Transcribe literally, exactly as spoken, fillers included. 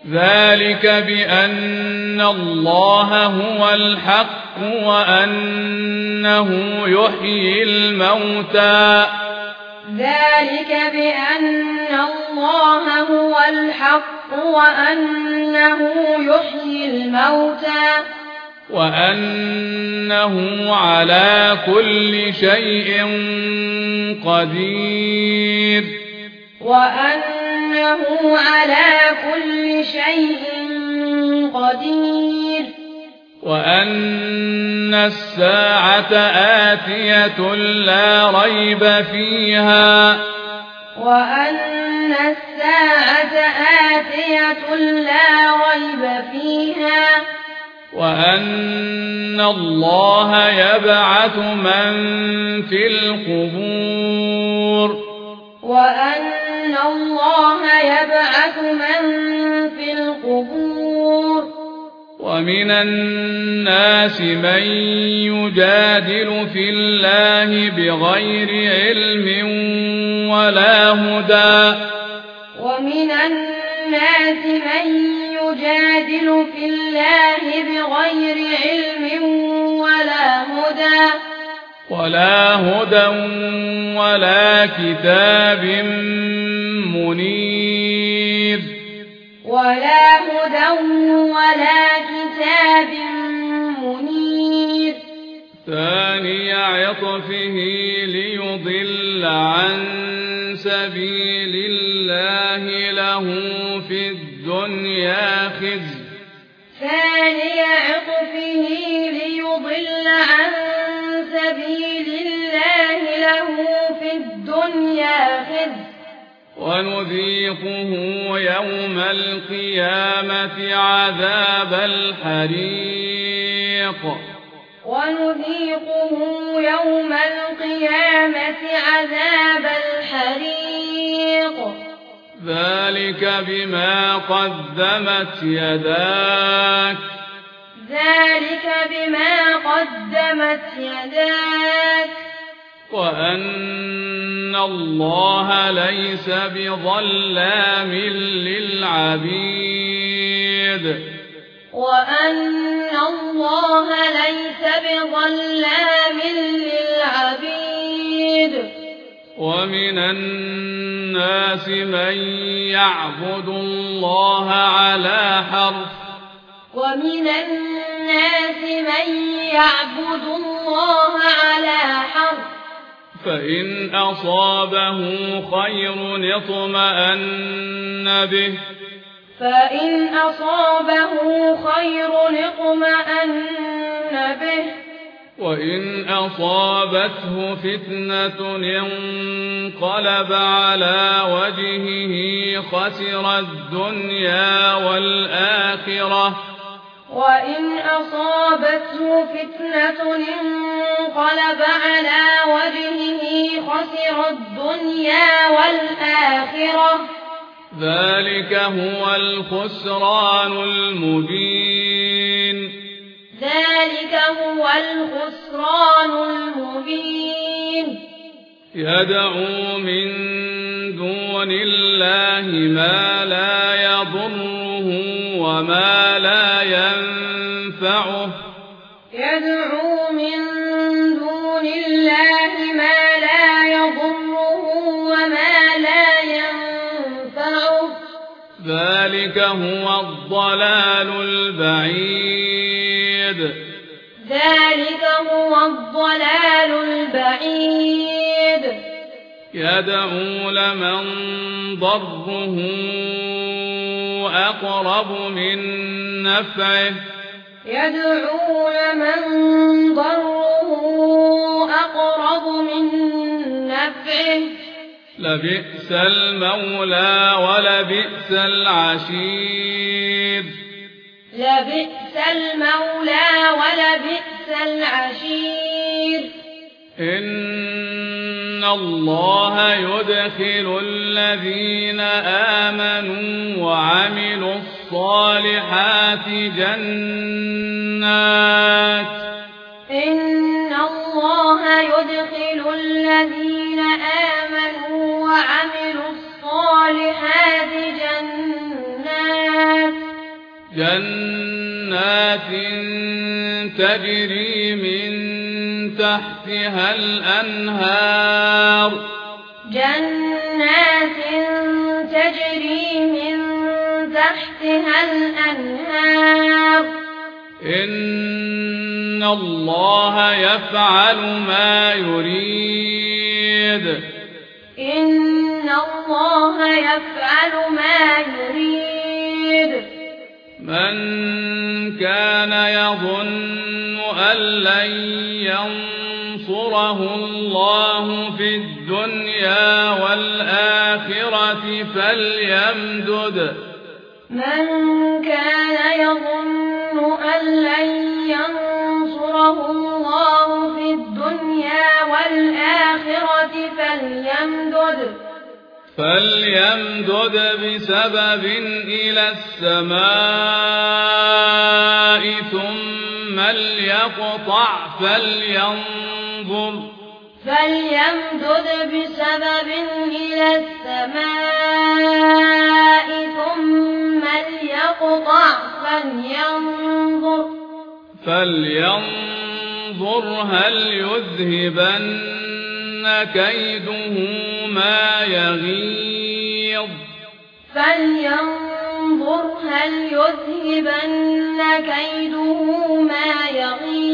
ذلك بأن الله هو الحق وأنه يحيي الموتى ذلك بأن الله هو الحق وأنه يحيي الموتى وأنه على كل شيء قدير وأنه على كل شيء قدير وأن الساعة آتية لا ريب فيها وأن الساعة آتية لا ريب فيها وأن الله يبعث من في القبور وأن الله يبعث من في القبور ومن الناس من يجادل في الله بغير علم ولا هدى ومن الناس من يجادل في الله بغير علم ولا هدى ولا هدى ولا كتاب منير ولا هدى ولا كتاب منير ثاني عطفه ليضل عن سبيل الله له في الدنيا خزي ثاني عطفه ليضل عن سبيل الله له في الدنيا خزي ونذيقه يوم القيامة عذاب الحريق ونذيقه يوم القيامة عذاب الحريق ذلك بما قدمت يداك ذلك بما قدمت يداك وأن الله ليس بظلام للعبيد وأن الله ليس بظلام للعبيد ومن الناس من يعبد الله على حرف ومن الناس من يعبد الله على حرف فإن أصابه خير اطمأن به فإن أصابه خير اطمأن به وإن أصابته فتنة انقلب على وجهه خسر الدنيا والآخرة وإن أصابته فتنة انقلب على وجهه خسر الدنيا والآخرة ذلك هو الخسران المبين ذلك هو الخسران المبين يدعو من دون الله ما لا يضره وما لا ينفعه يدعو من دون الله ما لا يضره وما لا ينفعه ذلك هو الضلال البعيد ذلك هو الضلال البعيد يدعو لمن ضره أقرب من نفعه يدعو لمن ضره أقرب من نفعه لبئس المولى ولبئس العشير لبئس المولى ولبئس العشير إن الله يدخل الذين آمنوا وعملوا الصالحات جنات إن الله يدخل الذين آمنوا وعملوا الصالحات جنات جنات تجري من تحتها الأنهار جنات تجري من تحتها الأنهار إن الله يفعل ما يريد إن الله يفعل ما يريد من كان يظن أن لن ينصره الله في الدنيا والآخرة فليمدد من كان يظن أن لن ينصره الله في الدنيا والآخرة فليمدد فليمدد بسبب إلى السماء ثم ليقطع فلينظر فليمدد بسبب إلى السماء ثم ليقطع فلينظر فلينظر هل يذهبن كيده ما يغيظ فلينظر هل يذهبن كيده ما يغيظ